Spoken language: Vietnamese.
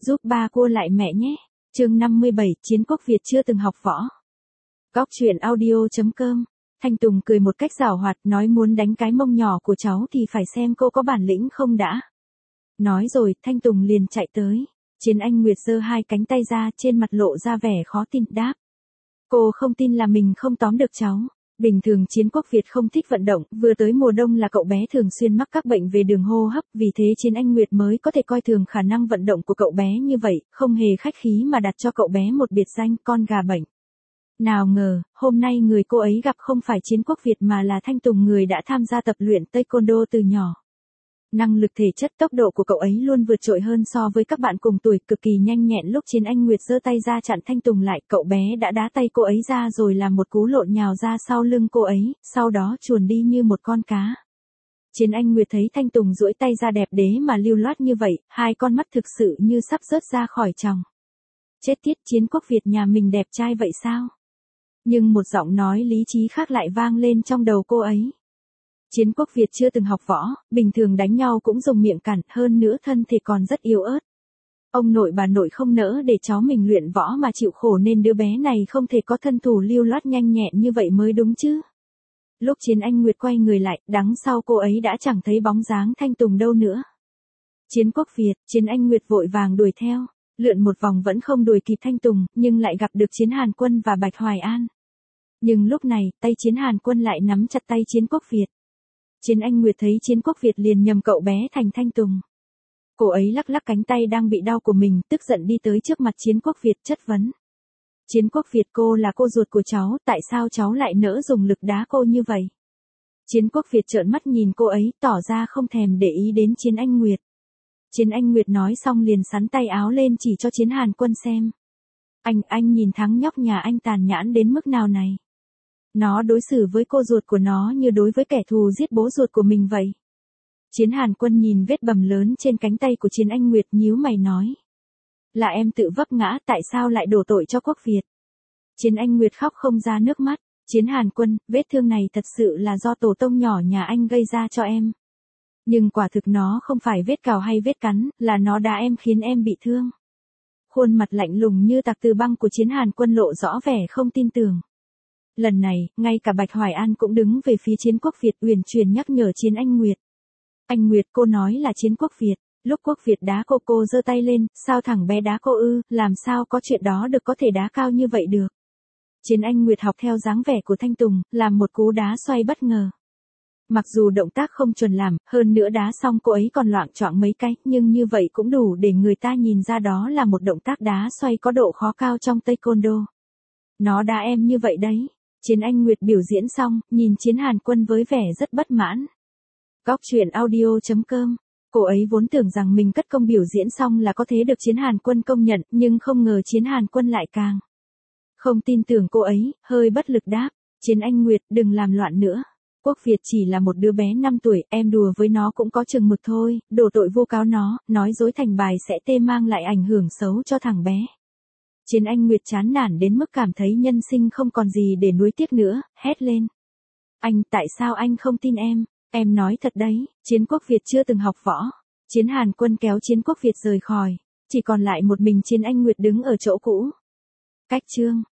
Giúp ba cua lại mẹ nhé. Chương 57, Chiến quốc Việt chưa từng học võ. Góc truyện audio.com. Thanh Tùng cười một cách giảo hoạt, nói muốn đánh cái mông nhỏ của cháu thì phải xem cô có bản lĩnh không đã. Nói rồi, Thanh Tùng liền chạy tới. Chiến Anh Nguyệt giơ hai cánh tay ra, trên mặt lộ ra vẻ khó tin, đáp. Cô không tin là mình không tóm được cháu. Bình thường Chiến quốc Việt không thích vận động, vừa tới mùa đông là cậu bé thường xuyên mắc các bệnh về đường hô hấp, vì thế Chiến Anh Nguyệt mới có thể coi thường khả năng vận động của cậu bé như vậy, không hề khách khí mà đặt cho cậu bé một biệt danh con gà bệnh. Nào ngờ, hôm nay người cô ấy gặp không phải Chiến quốc Việt mà là Thanh Tùng, người đã tham gia tập luyện taekwondo từ nhỏ. Năng lực thể chất, tốc độ của cậu ấy luôn vượt trội hơn so với các bạn cùng tuổi, cực kỳ nhanh nhẹn. Lúc Chiến Anh Nguyệt giơ tay ra chặn Thanh Tùng lại, cậu bé đã đá tay cô ấy ra rồi làm một cú lộn nhào ra sau lưng cô ấy, sau đó chuồn đi như một con cá. Chiến Anh Nguyệt thấy Thanh Tùng duỗi tay ra đẹp đế mà lưu loát như vậy, hai con mắt thực sự như sắp rớt ra khỏi tròng. Chết tiết, Chiến quốc Việt nhà mình đẹp trai vậy sao? Nhưng một giọng nói lý trí khác lại vang lên trong đầu cô ấy. Chiến quốc Việt chưa từng học võ, bình thường đánh nhau cũng dùng miệng cản, hơn nữa thân thể còn rất yếu ớt. Ông nội bà nội không nỡ để cháu mình luyện võ mà chịu khổ nên đứa bé này không thể có thân thủ lưu loát nhanh nhẹn như vậy mới đúng chứ. Lúc Chiến Anh Nguyệt quay người lại, đằng sau cô ấy đã chẳng thấy bóng dáng Thanh Tùng đâu nữa. Chiến quốc Việt, Chiến Anh Nguyệt vội vàng đuổi theo, lượn một vòng vẫn không đuổi kịp Thanh Tùng, nhưng lại gặp được Chiến Hàn Quân và Bạch Hoài An. Nhưng lúc này, tay Chiến Hàn Quân lại nắm chặt tay Chiến quốc Việt. Chiến Anh Nguyệt thấy Chiến quốc Việt liền nhầm cậu bé thành Thanh Tùng. Cô ấy lắc lắc cánh tay đang bị đau của mình, tức giận đi tới trước mặt Chiến quốc Việt chất vấn. Chiến quốc Việt, cô là cô ruột của cháu, tại sao cháu lại nỡ dùng lực đá cô như vậy? Chiến quốc Việt trợn mắt nhìn cô ấy, tỏ ra không thèm để ý đến Chiến Anh Nguyệt. Chiến Anh Nguyệt nói xong liền xắn tay áo lên chỉ cho Chiến Hàn Quân xem. Anh nhìn thằng nhóc nhà anh tàn nhẫn đến mức nào này? Nó đối xử với cô ruột của nó như đối với kẻ thù giết bố ruột của mình vậy. Chiến Hàn Quân nhìn vết bầm lớn trên cánh tay của Chiến Anh Nguyệt, nhíu mày nói. Là em tự vấp ngã, tại sao lại đổ tội cho quốc Việt? Chiến Anh Nguyệt khóc không ra nước mắt. Chiến Hàn Quân, vết thương này thật sự là do tổ tông nhỏ nhà anh gây ra cho em. Nhưng quả thực nó không phải vết cào hay vết cắn, là nó đá em khiến em bị thương. Khuôn mặt lạnh lùng như tạc từ băng của Chiến Hàn Quân lộ rõ vẻ không tin tưởng. Lần này, ngay cả Bạch Hoài An cũng đứng về phía Chiến quốc Việt, uyển chuyển nhắc nhở Chiến Anh Nguyệt. Anh Nguyệt, cô nói là Chiến quốc Việt, lúc quốc Việt đá cô giơ tay lên, sao thằng bé đá cô ư, làm sao có chuyện đó được, có thể đá cao như vậy được. Chiến Anh Nguyệt học theo dáng vẻ của Thanh Tùng, làm một cú đá xoay bất ngờ. Mặc dù động tác không chuẩn làm, hơn nữa đá xong cô ấy còn loạng choạng mấy cái, nhưng như vậy cũng đủ để người ta nhìn ra đó là một động tác đá xoay có độ khó cao trong taekwondo. Nó đá em như vậy đấy. Chiến Anh Nguyệt biểu diễn xong, nhìn Chiến Hàn Quân với vẻ rất bất mãn. Góc truyện audio.com. Cô ấy vốn tưởng rằng mình cất công biểu diễn xong là có thể được Chiến Hàn Quân công nhận, nhưng không ngờ Chiến Hàn Quân lại càng không tin tưởng cô ấy, hơi bất lực đáp. Chiến Anh Nguyệt, đừng làm loạn nữa. Quốc Việt chỉ là một đứa bé 5 tuổi, em đùa với nó cũng có chừng mực thôi, đổ tội vu cáo nó, nói dối thành bài sẽ mang lại ảnh hưởng xấu cho thằng bé. Chiến Anh Nguyệt chán nản đến mức cảm thấy nhân sinh không còn gì để nuối tiếc nữa, hét lên. Anh, tại sao anh không tin em? Em nói thật đấy, Chiến quốc Việt chưa từng học võ. Chiến Hàn Quân kéo Chiến quốc Việt rời khỏi, chỉ còn lại một mình Chiến Anh Nguyệt đứng ở chỗ cũ. Cách chương